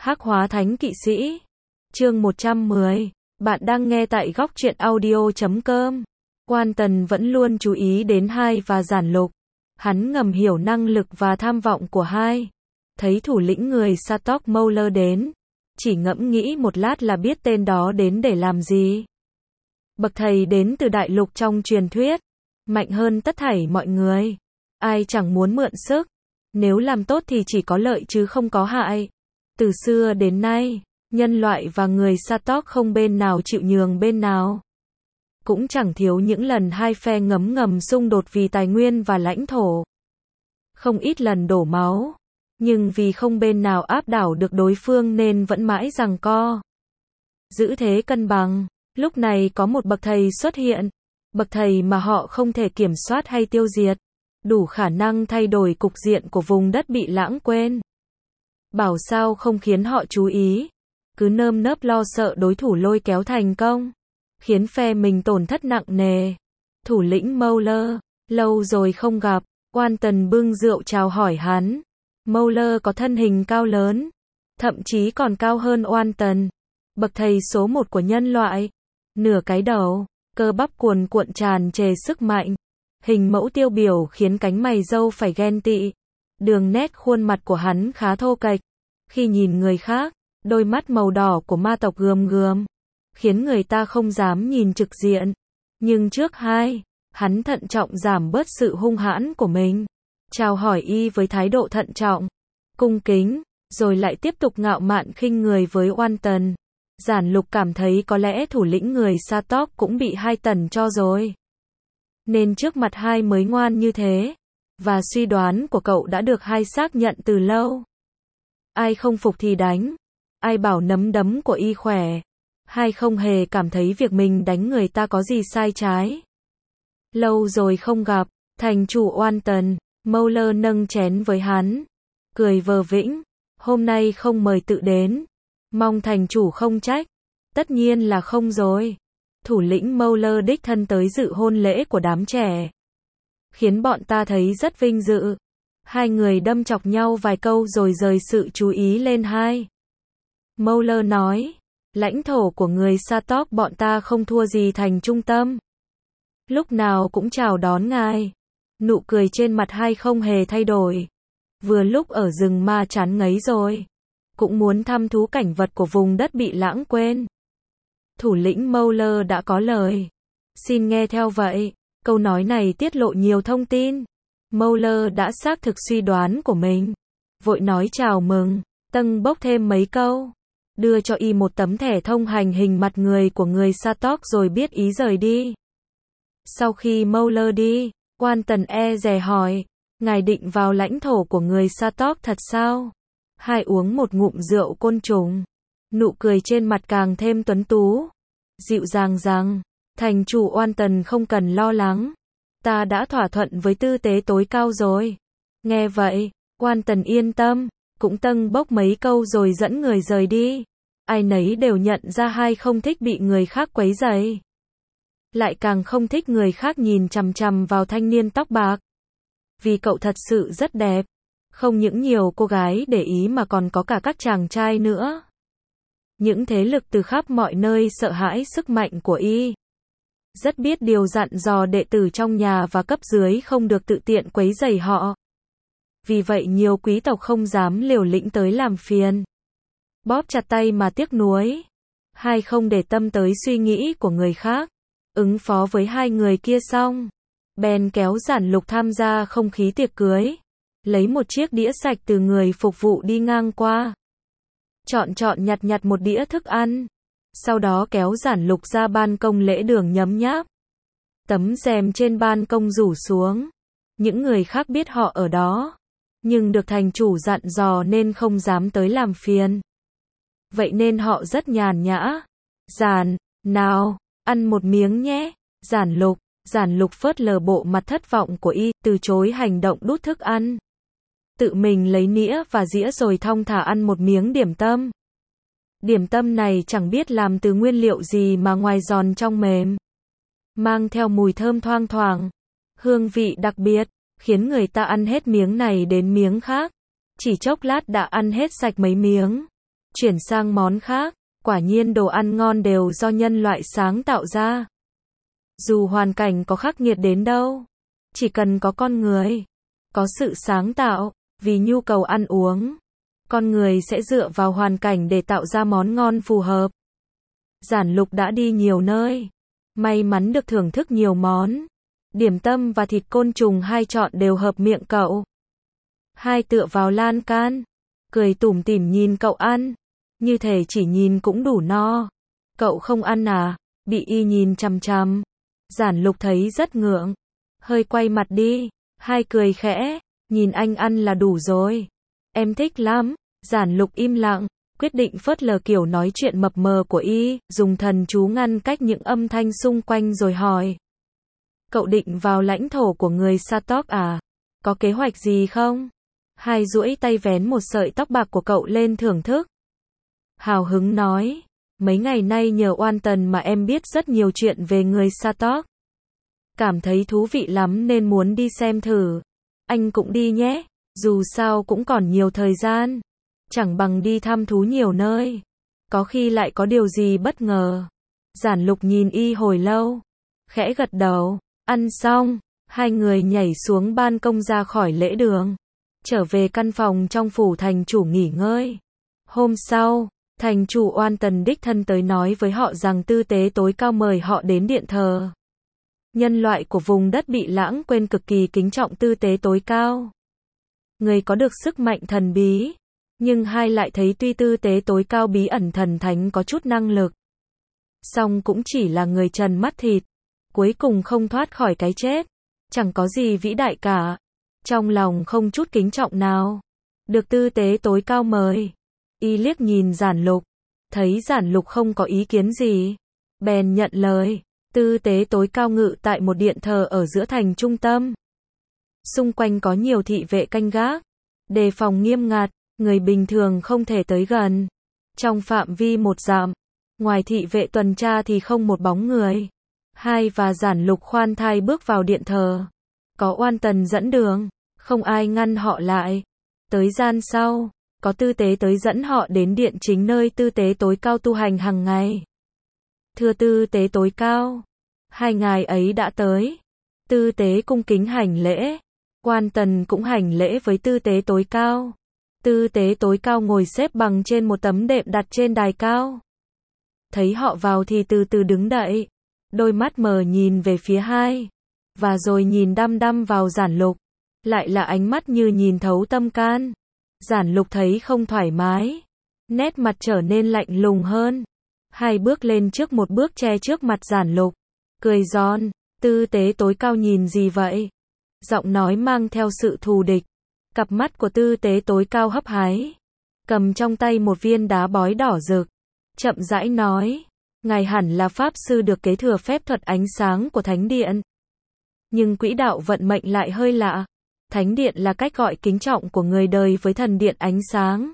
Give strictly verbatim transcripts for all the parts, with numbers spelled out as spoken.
Hắc hóa thánh kỵ sĩ. Chương một trăm mười. Bạn đang nghe tại góc truyện audio chấm com. Quan Tần vẫn luôn chú ý đến Hai và Giản Lục. Hắn ngầm hiểu năng lực và tham vọng của Hai. Thấy thủ lĩnh người Satok Mauler đến, chỉ ngẫm nghĩ một lát là biết tên đó đến để làm gì. Bậc thầy đến từ đại lục trong truyền thuyết, mạnh hơn tất thảy mọi người. Ai chẳng muốn mượn sức, nếu làm tốt thì chỉ có lợi chứ không có hại. Từ xưa đến nay, nhân loại và người Satok không bên nào chịu nhường bên nào. Cũng chẳng thiếu những lần hai phe ngấm ngầm xung đột vì tài nguyên và lãnh thổ. Không ít lần đổ máu, nhưng vì không bên nào áp đảo được đối phương nên vẫn mãi giằng co. Giữ thế cân bằng, lúc này có một bậc thầy xuất hiện, bậc thầy mà họ không thể kiểm soát hay tiêu diệt, đủ khả năng thay đổi cục diện của vùng đất bị lãng quên. Bảo sao không khiến họ chú ý, cứ nơm nớp lo sợ đối thủ lôi kéo thành công, khiến phe mình tổn thất nặng nề. Thủ lĩnh Mauler, lâu rồi không gặp. Quan Tần bưng rượu chào hỏi hắn. Mauler có thân hình cao lớn, thậm chí còn cao hơn Oan Tần, bậc thầy số một của nhân loại. Nửa cái đầu, cơ bắp cuồn cuộn tràn trề sức mạnh, hình mẫu tiêu biểu khiến cánh mày râu phải ghen tị. Đường nét khuôn mặt của hắn khá thô kệch, khi nhìn người khác, đôi mắt màu đỏ của ma tộc gườm gườm, khiến người ta không dám nhìn trực diện. Nhưng trước Hai, hắn thận trọng giảm bớt sự hung hãn của mình, chào hỏi y với thái độ thận trọng, cung kính, rồi lại tiếp tục ngạo mạn khinh người với Oan Tần. Giản Lục cảm thấy có lẽ thủ lĩnh người Satok cũng bị Hai tần cho rồi, nên trước mặt Hai mới ngoan như thế, và suy đoán của cậu đã được Hai xác nhận từ lâu. Ai không phục thì đánh, ai bảo nấm đấm của y khỏe. Hai không hề cảm thấy việc mình đánh người ta có gì sai trái. Lâu rồi không gặp, thành chủ Oan Tần. Mauler nâng chén với hắn, cười vờ vĩnh, hôm nay không mời tự đến, mong thành chủ không trách. Tất nhiên là không rồi. Thủ lĩnh Mauler đích thân tới dự hôn lễ của đám trẻ, khiến bọn ta thấy rất vinh dự. Hai người đâm chọc nhau vài câu rồi rời sự chú ý lên Hai. Mauler nói, lãnh thổ của người Satok bọn ta không thua gì thành trung tâm, lúc nào cũng chào đón ngài. Nụ cười trên mặt Hai không hề thay đổi. Vừa lúc ở rừng ma chán ngấy rồi, cũng muốn thăm thú cảnh vật của vùng đất bị lãng quên. Thủ lĩnh Mauler đã có lời, xin nghe theo vậy. Câu nói này tiết lộ nhiều thông tin. Mauler đã xác thực suy đoán của mình, vội nói chào mừng, tâng bốc thêm mấy câu, đưa cho y một tấm thẻ thông hành hình mặt người của người Satok rồi biết ý rời đi. Sau khi Mauler đi, Quan Tần e dè hỏi, ngài định vào lãnh thổ của người Satok thật sao? Hai uống một ngụm rượu côn trùng, nụ cười trên mặt càng thêm tuấn tú, dịu dàng rằng, thành chủ Oan Tần không cần lo lắng, ta đã thỏa thuận với tư tế tối cao rồi. Nghe vậy, Quan Tần yên tâm, cũng tâng bốc mấy câu rồi dẫn người rời đi. Ai nấy đều nhận ra Hai không thích bị người khác quấy rầy, lại càng không thích người khác nhìn chằm chằm vào thanh niên tóc bạc. Vì cậu thật sự rất đẹp, không những nhiều cô gái để ý mà còn có cả các chàng trai nữa. Những thế lực từ khắp mọi nơi sợ hãi sức mạnh của y, rất biết điều dặn dò đệ tử trong nhà và cấp dưới không được tự tiện quấy rầy họ. Vì vậy nhiều quý tộc không dám liều lĩnh tới làm phiền, bóp chặt tay mà tiếc nuối. Hai không để tâm tới suy nghĩ của người khác, ứng phó với hai người kia xong, bèn kéo Giản Lục tham gia không khí tiệc cưới, lấy một chiếc đĩa sạch từ người phục vụ đi ngang qua, chọn chọn nhặt nhặt một đĩa thức ăn, sau đó kéo Giản Lục ra ban công lễ đường nhấm nháp. Tấm rèm trên ban công rủ xuống, những người khác biết họ ở đó, nhưng được thành chủ dặn dò nên không dám tới làm phiền. Vậy nên họ rất nhàn nhã. Giản, nào, ăn một miếng nhé. Giản Lục, Giản Lục phớt lờ bộ mặt thất vọng của y, từ chối hành động đút thức ăn. Tự mình lấy nĩa và dĩa rồi thong thả ăn một miếng điểm tâm. Điểm tâm này chẳng biết làm từ nguyên liệu gì mà ngoài giòn trong mềm, mang theo mùi thơm thoang thoảng, hương vị đặc biệt, khiến người ta ăn hết miếng này đến miếng khác. Chỉ chốc lát đã ăn hết sạch mấy miếng. Chuyển sang món khác, quả nhiên đồ ăn ngon đều do nhân loại sáng tạo ra. Dù hoàn cảnh có khắc nghiệt đến đâu, chỉ cần có con người, có sự sáng tạo, vì nhu cầu ăn uống, con người sẽ dựa vào hoàn cảnh để tạo ra món ngon phù hợp. Giản Lục đã đi nhiều nơi, may mắn được thưởng thức nhiều món. Điểm tâm và thịt côn trùng hai chọn đều hợp miệng cậu. Hai tựa vào lan can, cười tủm tỉm nhìn cậu ăn, như thể chỉ nhìn cũng đủ no. Cậu không ăn à? Bị y nhìn chằm chằm. Giản Lục thấy rất ngượng, hơi quay mặt đi. Hai cười khẽ, nhìn anh ăn là đủ rồi. Em thích lắm. Giản Lục im lặng, quyết định phớt lờ kiểu nói chuyện mập mờ của y, dùng thần chú ngăn cách những âm thanh xung quanh rồi hỏi. Cậu định vào lãnh thổ của người Satok à? Có kế hoạch gì không? Hai duỗi tay vén một sợi tóc bạc của cậu lên thưởng thức. Hào hứng nói, mấy ngày nay nhờ Oan Tần mà em biết rất nhiều chuyện về người Satok. Cảm thấy thú vị lắm nên muốn đi xem thử. Anh cũng đi nhé, dù sao cũng còn nhiều thời gian. Chẳng bằng đi thăm thú nhiều nơi. Có khi lại có điều gì bất ngờ. Giản Lục nhìn y hồi lâu, khẽ gật đầu. Ăn xong, hai người nhảy xuống ban công ra khỏi lễ đường, trở về căn phòng trong phủ thành chủ nghỉ ngơi. Hôm sau, thành chủ Oan Tần đích thân tới nói với họ rằng tư tế tối cao mời họ đến điện thờ. Nhân loại của vùng đất bị lãng quên cực kỳ kính trọng tư tế tối cao. Người có được sức mạnh thần bí, nhưng hai lại thấy tuy tư tế tối cao bí ẩn thần thánh có chút năng lực, song cũng chỉ là người trần mắt thịt, cuối cùng không thoát khỏi cái chết, chẳng có gì vĩ đại cả. Trong lòng không chút kính trọng nào. Được tư tế tối cao mời, y liếc nhìn Giản Lục, thấy Giản Lục không có ý kiến gì, bèn nhận lời. Tư tế tối cao ngự tại một điện thờ ở giữa thành trung tâm. Xung quanh có nhiều thị vệ canh gác, đề phòng nghiêm ngặt, người bình thường không thể tới gần. Trong phạm vi một dặm, ngoài thị vệ tuần tra thì không một bóng người. Hai và Giản Lục khoan thai bước vào điện thờ. Có Oan Tần dẫn đường, không ai ngăn họ lại. Tới gian sau, có tư tế tới dẫn họ đến điện chính nơi tư tế tối cao tu hành hàng ngày. Thưa tư tế tối cao, hai ngài ấy đã tới. Tư tế cung kính hành lễ. Oan Tần cũng hành lễ với tư tế tối cao. Tư tế tối cao ngồi xếp bằng trên một tấm đệm đặt trên đài cao. Thấy họ vào thì từ từ đứng dậy, đôi mắt mờ nhìn về phía hai, và rồi nhìn đăm đăm vào Giản Lục, lại là ánh mắt như nhìn thấu tâm can. Giản Lục thấy không thoải mái, nét mặt trở nên lạnh lùng hơn. Hai bước lên trước một bước che trước mặt Giản Lục, cười giòn. Tư tế tối cao nhìn gì vậy? Giọng nói mang theo sự thù địch. Cặp mắt của tư tế tối cao hấp hái, cầm trong tay một viên đá bói đỏ rực, chậm rãi nói, ngài hẳn là pháp sư được kế thừa phép thuật ánh sáng của Thánh Điện. Nhưng quỹ đạo vận mệnh lại hơi lạ. Thánh Điện là cách gọi kính trọng của người đời với thần điện ánh sáng.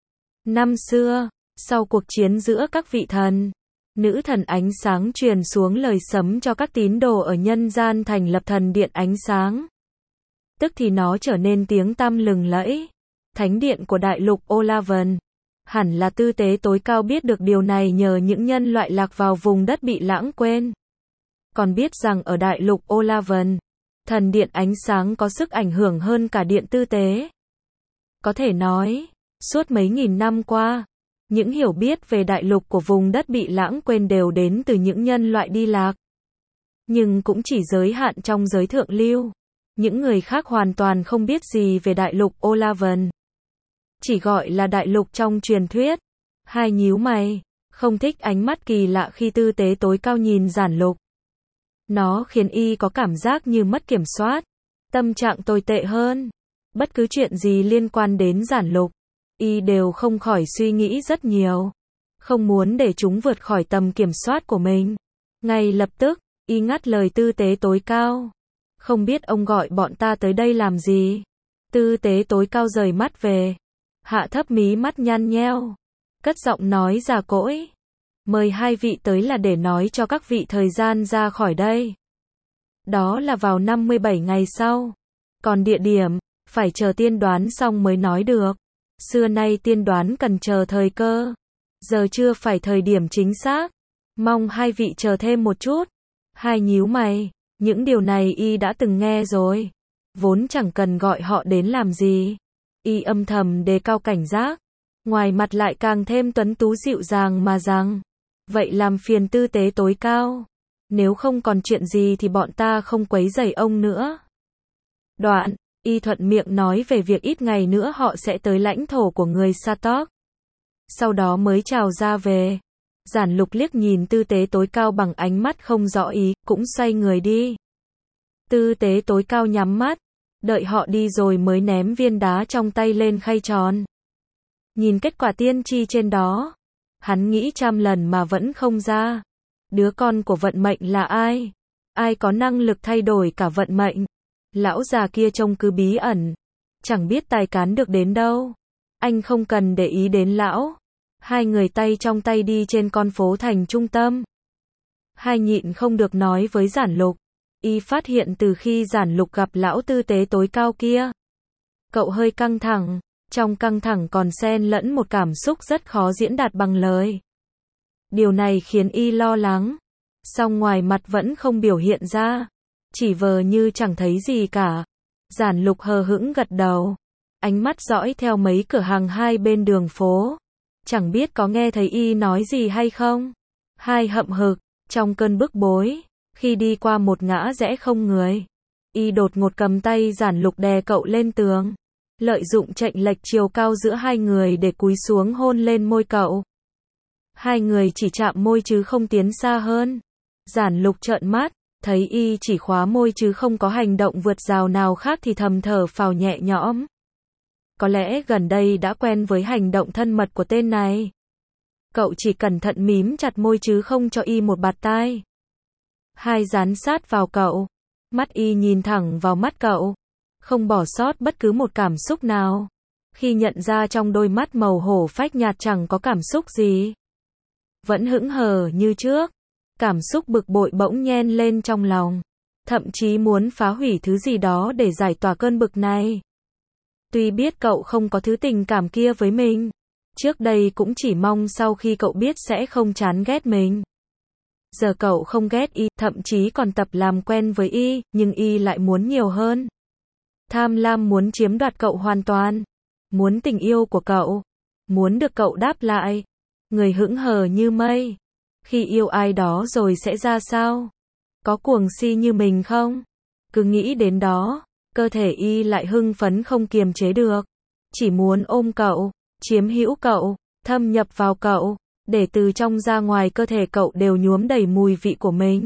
Năm xưa, sau cuộc chiến giữa các vị thần, nữ thần ánh sáng truyền xuống lời sấm cho các tín đồ ở nhân gian thành lập thần điện ánh sáng. Tức thì nó trở nên tiếng tăm lừng lẫy. Thánh điện của đại lục Olavan. Hẳn là tư tế tối cao biết được điều này nhờ những nhân loại lạc vào vùng đất bị lãng quên. Còn biết rằng ở đại lục Olavan, thần điện ánh sáng có sức ảnh hưởng hơn cả điện tư tế. Có thể nói, suốt mấy nghìn năm qua, những hiểu biết về đại lục của vùng đất bị lãng quên đều đến từ những nhân loại đi lạc. Nhưng cũng chỉ giới hạn trong giới thượng lưu. Những người khác hoàn toàn không biết gì về đại lục Olavan. Chỉ gọi là đại lục trong truyền thuyết. Hai nhíu mày, không thích ánh mắt kỳ lạ khi tư tế tối cao nhìn Giản Lục. Nó khiến y có cảm giác như mất kiểm soát, tâm trạng tồi tệ hơn. Bất cứ chuyện gì liên quan đến Giản Lục, y đều không khỏi suy nghĩ rất nhiều, không muốn để chúng vượt khỏi tầm kiểm soát của mình. Ngay lập tức, y ngắt lời tư tế tối cao. Không biết ông gọi bọn ta tới đây làm gì? Tư tế tối cao rời mắt về, hạ thấp mí mắt nhăn nheo, cất giọng nói già cỗi. Mời hai vị tới là để nói cho các vị thời gian ra khỏi đây. Đó là vào năm mươi bảy ngày sau. Còn địa điểm, phải chờ tiên đoán xong mới nói được. Xưa nay tiên đoán cần chờ thời cơ. Giờ chưa phải thời điểm chính xác. Mong hai vị chờ thêm một chút. Hai nhíu mày. Những điều này y đã từng nghe rồi. Vốn chẳng cần gọi họ đến làm gì. Y âm thầm đề cao cảnh giác. Ngoài mặt lại càng thêm tuấn tú dịu dàng mà rằng. Vậy làm phiền tư tế tối cao. Nếu không còn chuyện gì thì bọn ta không quấy rầy ông nữa. Đoạn, y thuận miệng nói về việc ít ngày nữa họ sẽ tới lãnh thổ của người Satok. Sau đó mới chào ra về. Giản Lục liếc nhìn tư tế tối cao bằng ánh mắt không rõ ý, cũng xoay người đi. Tư tế tối cao nhắm mắt, đợi họ đi rồi mới ném viên đá trong tay lên khay tròn. Nhìn kết quả tiên tri trên đó, hắn nghĩ trăm lần mà vẫn không ra. Đứa con của vận mệnh là ai? Ai có năng lực thay đổi cả vận mệnh? Lão già kia trông cứ bí ẩn, chẳng biết tài cán được đến đâu. Anh không cần để ý đến lão. Hai người tay trong tay đi trên con phố thành trung tâm. Hai nhịn không được nói với Giản Lục. Y phát hiện từ khi Giản Lục gặp lão tư tế tối cao kia, cậu hơi căng thẳng, trong căng thẳng còn xen lẫn một cảm xúc rất khó diễn đạt bằng lời. Điều này khiến Y lo lắng, song ngoài mặt vẫn không biểu hiện ra, chỉ vờ như chẳng thấy gì cả. Giản Lục hờ hững gật đầu, ánh mắt dõi theo mấy cửa hàng hai bên đường phố, chẳng biết có nghe thấy Y nói gì hay không. Hai hậm hực, trong cơn bức bối, khi đi qua một ngã rẽ không người, Y đột ngột cầm tay Giản Lục đè cậu lên tường, lợi dụng chệch lệch chiều cao giữa hai người để cúi xuống hôn lên môi cậu. Hai người chỉ chạm môi chứ không tiến xa hơn. Giản Lục trợn mắt, thấy Y chỉ khóa môi chứ không có hành động vượt rào nào khác thì thầm thở phào nhẹ nhõm. Có lẽ gần đây đã quen với hành động thân mật của tên này. Cậu chỉ cẩn thận mím chặt môi chứ không cho Y một bạt tai. Hai dán sát vào cậu, mắt Y nhìn thẳng vào mắt cậu, không bỏ sót bất cứ một cảm xúc nào. Khi nhận ra trong đôi mắt màu hổ phách nhạt chẳng có cảm xúc gì, vẫn hững hờ như trước, cảm xúc bực bội bỗng nhen lên trong lòng, thậm chí muốn phá hủy thứ gì đó để giải tỏa cơn bực này. Tuy biết cậu không có thứ tình cảm kia với mình, trước đây cũng chỉ mong sau khi cậu biết sẽ không chán ghét mình. Giờ cậu không ghét Y, thậm chí còn tập làm quen với Y, nhưng Y lại muốn nhiều hơn. Tham lam muốn chiếm đoạt cậu hoàn toàn, muốn tình yêu của cậu, muốn được cậu đáp lại. Người hững hờ như mây, khi yêu ai đó rồi sẽ ra sao? Có cuồng si như mình không? Cứ nghĩ đến đó, cơ thể Y lại hưng phấn không kiềm chế được, chỉ muốn ôm cậu, chiếm hữu cậu, thâm nhập vào cậu, để từ trong ra ngoài cơ thể cậu đều nhuốm đầy mùi vị của mình.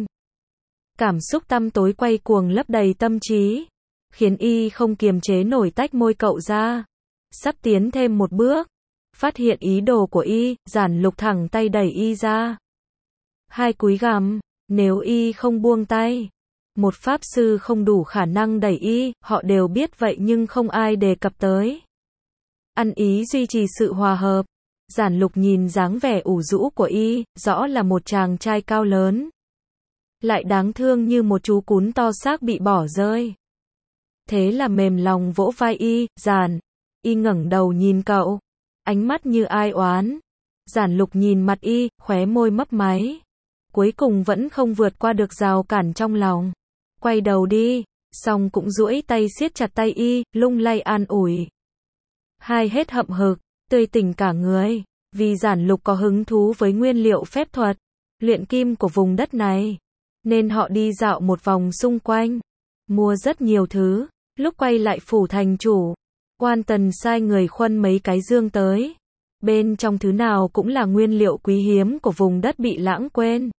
Cảm xúc tăm tối quay cuồng lấp đầy tâm trí, khiến Y không kiềm chế nổi tách môi cậu ra. Sắp tiến thêm một bước, phát hiện ý đồ của Y, Giản Lục thẳng tay đẩy Y ra. Hai cúi gằm, nếu Y không buông tay, một pháp sư không đủ khả năng đẩy Y, họ đều biết vậy nhưng không ai đề cập tới. Ăn ý duy trì sự hòa hợp. Giản Lục nhìn dáng vẻ ủ rũ của Y, rõ là một chàng trai cao lớn, lại đáng thương như một chú cún to xác bị bỏ rơi. Thế là mềm lòng vỗ vai Y, Giản. Y ngẩng đầu nhìn cậu, ánh mắt như ai oán. Giản Lục nhìn mặt Y, khóe môi mấp máy. Cuối cùng vẫn không vượt qua được rào cản trong lòng. Quay đầu đi, xong cũng duỗi tay siết chặt tay Y, lung lay an ủi. Hai hết hậm hực, tươi tỉnh cả người, vì Giản Lục có hứng thú với nguyên liệu phép thuật, luyện kim của vùng đất này, nên họ đi dạo một vòng xung quanh, mua rất nhiều thứ. Lúc quay lại phủ thành chủ, Quan Tần sai người khuân mấy cái dương tới. Bên trong thứ nào cũng là nguyên liệu quý hiếm của vùng đất bị lãng quên.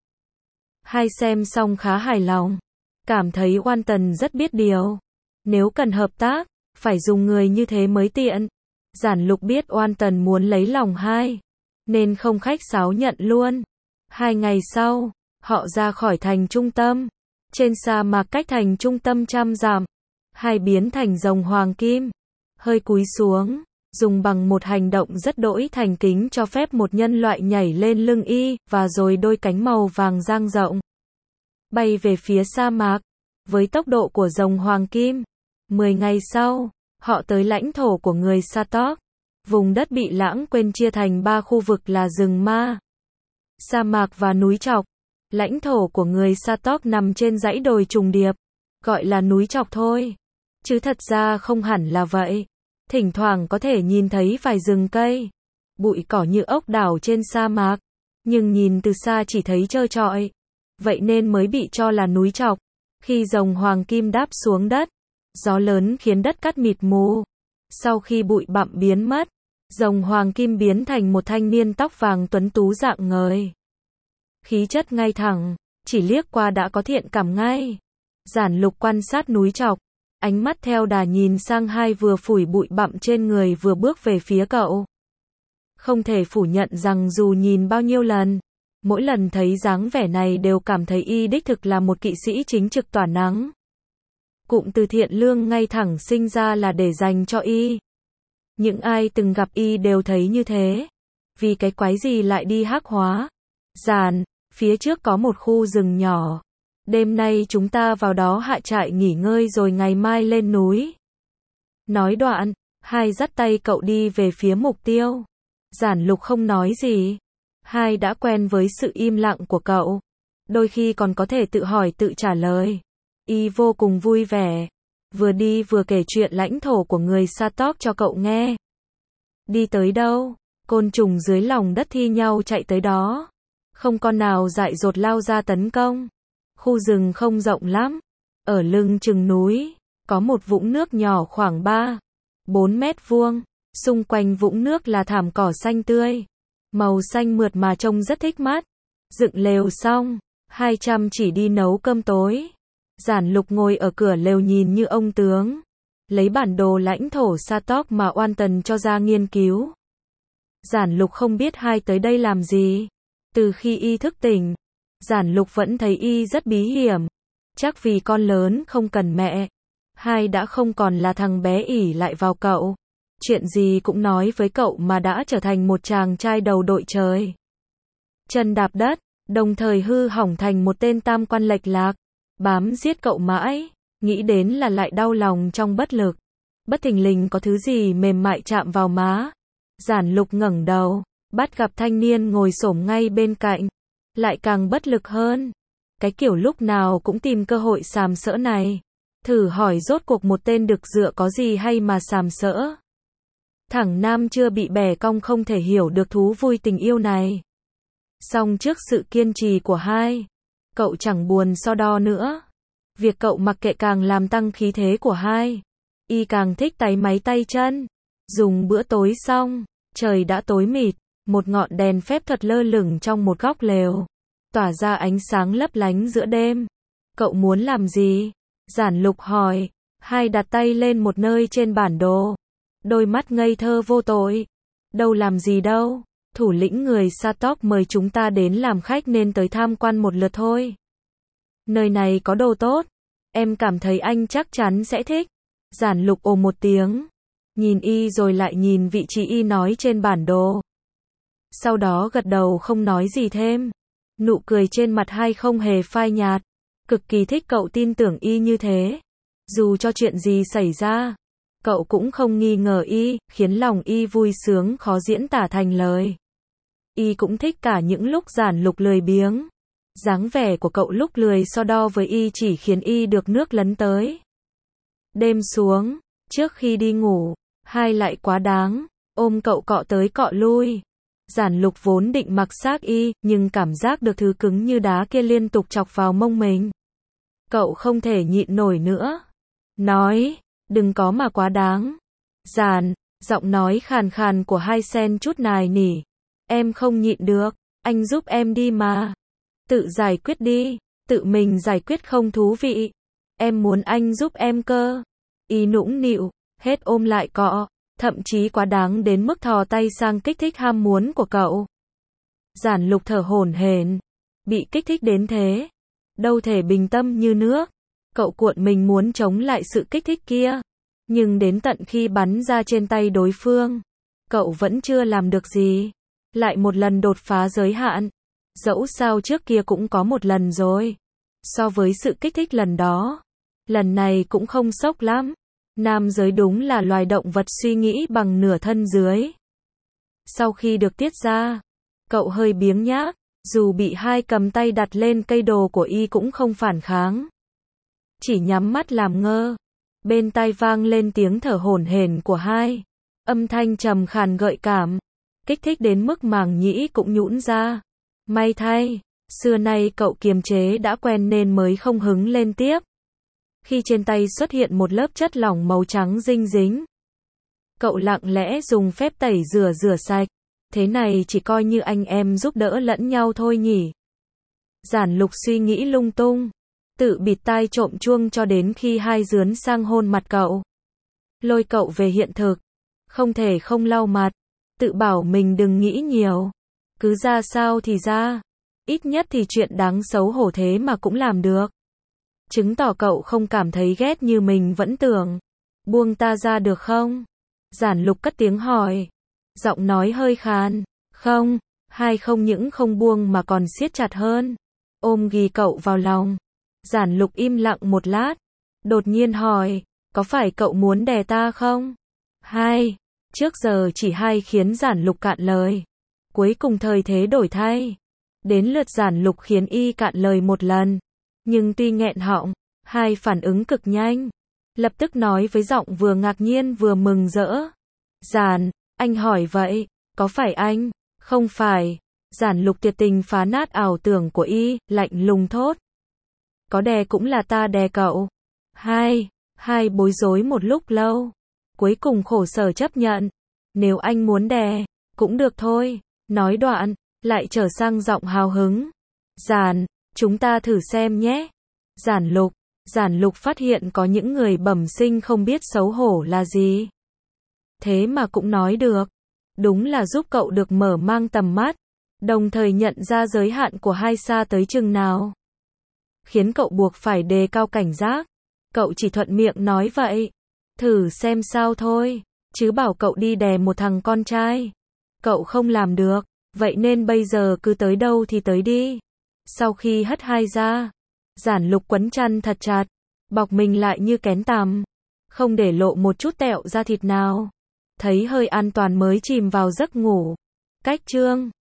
Hai xem xong khá hài lòng, cảm thấy Quan Tần rất biết điều. Nếu cần hợp tác, phải dùng người như thế mới tiện. Giản Lục biết Oan Tần muốn lấy lòng hai, nên không khách sáo nhận luôn. Hai ngày sau, họ ra khỏi thành trung tâm. Trên sa mạc cách thành trung tâm trăm dặm, hai biến thành rồng hoàng kim, hơi cúi xuống, dùng bằng một hành động rất đỗi thành kính cho phép một nhân loại nhảy lên lưng Y, và rồi đôi cánh màu vàng dang rộng, bay về phía sa mạc, với tốc độ của rồng hoàng kim. Mười ngày sau, họ tới lãnh thổ của người Satok. Vùng đất bị lãng quên chia thành ba khu vực là rừng ma, sa mạc và núi trọc. Lãnh thổ của người Satok nằm trên dãy đồi trùng điệp, gọi là núi trọc thôi. Chứ thật ra không hẳn là vậy. Thỉnh thoảng có thể nhìn thấy vài rừng cây, bụi cỏ như ốc đảo trên sa mạc, nhưng nhìn từ xa chỉ thấy trơ trọi. Vậy nên mới bị cho là núi trọc. Khi rồng hoàng kim đáp xuống đất, gió lớn khiến đất cát mịt mù. Sau khi bụi bặm biến mất, rồng hoàng kim biến thành một thanh niên tóc vàng tuấn tú rạng ngời. Khí chất ngay thẳng, chỉ liếc qua đã có thiện cảm ngay. Giản Lục quan sát núi trọc, ánh mắt theo đà nhìn sang hai vừa phủi bụi bặm trên người vừa bước về phía cậu. Không thể phủ nhận rằng dù nhìn bao nhiêu lần, mỗi lần thấy dáng vẻ này đều cảm thấy y đích thực là một kỵ sĩ chính trực tỏa nắng. Cụm từ thiện lương ngay thẳng sinh ra là để dành cho y. Những ai từng gặp y đều thấy như thế. Vì cái quái gì lại đi hắc hóa. Giản, phía trước có một khu rừng nhỏ. Đêm nay chúng ta vào đó hạ trại nghỉ ngơi rồi ngày mai lên núi. Nói đoạn, hai dắt tay cậu đi về phía mục tiêu. Giản Lục không nói gì. Hai đã quen với sự im lặng của cậu. Đôi khi còn có thể tự hỏi tự trả lời. Y vô cùng vui vẻ. Vừa đi vừa kể chuyện lãnh thổ của người Satok cho cậu nghe. Đi tới đâu, côn trùng dưới lòng đất thi nhau chạy tới đó. Không con nào dại dột lao ra tấn công. Khu rừng không rộng lắm. Ở lưng chừng núi, có một vũng nước nhỏ khoảng ba, bốn mét vuông. Xung quanh vũng nước là thảm cỏ xanh tươi. Màu xanh mượt mà trông rất thích mắt. Dựng lều xong, hai trăm chỉ đi nấu cơm tối. Giản Lục ngồi ở cửa lều nhìn như ông tướng. Lấy bản đồ lãnh thổ Satok mà oan tần cho ra nghiên cứu. Giản Lục không biết hai tới đây làm gì. Từ khi y thức tỉnh, Giản Lục vẫn thấy y rất bí hiểm. Chắc vì con lớn không cần mẹ. Hai đã không còn là thằng bé ỷ lại vào cậu. Chuyện gì cũng nói với cậu mà đã trở thành một chàng trai đầu đội trời. Chân đạp đất, đồng thời hư hỏng thành một tên tam quan lệch lạc. Bám giết cậu mãi, nghĩ đến là lại đau lòng trong bất lực. Bất thình lình có thứ gì mềm mại chạm vào má. Giản Lục ngẩng đầu, bắt gặp thanh niên ngồi xổm ngay bên cạnh. Lại càng bất lực hơn. Cái kiểu lúc nào cũng tìm cơ hội sàm sỡ này. Thử hỏi rốt cuộc một tên đực dựa có gì hay mà sàm sỡ. Thằng nam chưa bị bẻ cong không thể hiểu được thú vui tình yêu này. Song trước sự kiên trì của hai, cậu chẳng buồn so đo nữa. Việc cậu mặc kệ càng làm tăng khí thế của hai. Y càng thích táy máy tay chân. Dùng bữa tối xong, trời đã tối mịt. Một ngọn đèn phép thuật lơ lửng trong một góc lều. Tỏa ra ánh sáng lấp lánh giữa đêm. Cậu muốn làm gì? Giản Lục hỏi. Hai đặt tay lên một nơi trên bản đồ. Đôi mắt ngây thơ vô tội. Đâu làm gì đâu. Thủ lĩnh người Satok mời chúng ta đến làm khách nên tới tham quan một lượt thôi. Nơi này có đồ tốt. Em cảm thấy anh chắc chắn sẽ thích. Giản Lục ồ một tiếng. Nhìn y rồi lại nhìn vị trí y nói trên bản đồ. Sau đó gật đầu không nói gì thêm. Nụ cười trên mặt hai không hề phai nhạt. Cực kỳ thích cậu tin tưởng y như thế. Dù cho chuyện gì xảy ra, cậu cũng không nghi ngờ y, khiến lòng y vui sướng khó diễn tả thành lời. Y cũng thích cả những lúc Giản Lục lười biếng. Dáng vẻ của cậu lúc lười so đo với y chỉ khiến y được nước lấn tới. Đêm xuống, trước khi đi ngủ, hai lại quá đáng, ôm cậu cọ tới cọ lui. Giản Lục vốn định mặc xác y, nhưng cảm giác được thứ cứng như đá kia liên tục chọc vào mông mình. Cậu không thể nhịn nổi nữa. Nói, đừng có mà quá đáng. Giản, giọng nói khàn khàn của hai sen chút nài nỉ. Em không nhịn được, anh giúp em đi mà. Tự giải quyết đi, tự mình giải quyết không thú vị. Em muốn anh giúp em cơ. Y nũng nịu, hết ôm lại cọ, thậm chí quá đáng đến mức thò tay sang kích thích ham muốn của cậu. Giản Lục thở hổn hển, bị kích thích đến thế, đâu thể bình tâm như nước. Cậu cuộn mình muốn chống lại sự kích thích kia, nhưng đến tận khi bắn ra trên tay đối phương, cậu vẫn chưa làm được gì. Lại một lần đột phá giới hạn. Dẫu sao trước kia cũng có một lần rồi. So với sự kích thích lần đó, lần này cũng không sốc lắm. Nam giới đúng là loài động vật suy nghĩ bằng nửa thân dưới. Sau khi được tiết ra, cậu hơi biếng nhác, dù bị hai cầm tay đặt lên cây đồ của y cũng không phản kháng. Chỉ nhắm mắt làm ngơ. Bên tai vang lên tiếng thở hổn hển của hai. Âm thanh trầm khàn gợi cảm, kích thích đến mức màng nhĩ cũng nhũn ra. May thay, xưa nay cậu kiềm chế đã quen nên mới không hứng lên tiếp. Khi trên tay xuất hiện một lớp chất lỏng màu trắng dinh dính, cậu lặng lẽ dùng phép tẩy rửa rửa sạch. Thế này chỉ coi như anh em giúp đỡ lẫn nhau thôi nhỉ. Giản Lục suy nghĩ lung tung, tự bịt tai trộm chuông cho đến khi hai dướn sang hôn mặt cậu. Lôi cậu về hiện thực, không thể không lau mặt, tự bảo mình đừng nghĩ nhiều. Cứ ra sao thì ra, ít nhất thì chuyện đáng xấu hổ thế mà cũng làm được. Chứng tỏ cậu không cảm thấy ghét như mình vẫn tưởng. Buông ta ra được không? Giản Lục cất tiếng hỏi. Giọng nói hơi khàn. Không, hai không những không buông mà còn siết chặt hơn. Ôm ghì cậu vào lòng. Giản Lục im lặng một lát. Đột nhiên hỏi, có phải cậu muốn đè ta không? Hai, trước giờ chỉ hai khiến Giản Lục cạn lời. Cuối cùng thời thế đổi thay. Đến lượt Giản Lục khiến y cạn lời một lần. Nhưng tuy nghẹn họng, hai phản ứng cực nhanh. Lập tức nói với giọng vừa ngạc nhiên vừa mừng rỡ. Giản, anh hỏi vậy, có phải anh? Không phải. Giản Lục tuyệt tình phá nát ảo tưởng của y, lạnh lùng thốt. Có đè cũng là ta đè cậu. Hai, hai bối rối một lúc lâu. Cuối cùng khổ sở chấp nhận. Nếu anh muốn đè, cũng được thôi. Nói đoạn, lại trở sang giọng hào hứng. Giản, chúng ta thử xem nhé. Giản Lục, Giản Lục phát hiện có những người bẩm sinh không biết xấu hổ là gì. Thế mà cũng nói được. Đúng là giúp cậu được mở mang tầm mắt, đồng thời nhận ra giới hạn của hai xa tới chừng nào. Khiến cậu buộc phải đề cao cảnh giác. Cậu chỉ thuận miệng nói vậy. Thử xem sao thôi. Chứ bảo cậu đi đè một thằng con trai, cậu không làm được. Vậy nên bây giờ cứ tới đâu thì tới đi. Sau khi hất hai ra, Giản Lục quấn chăn thật chặt, bọc mình lại như kén tằm, không để lộ một chút tẹo da thịt nào. Thấy hơi an toàn mới chìm vào giấc ngủ. Cách chương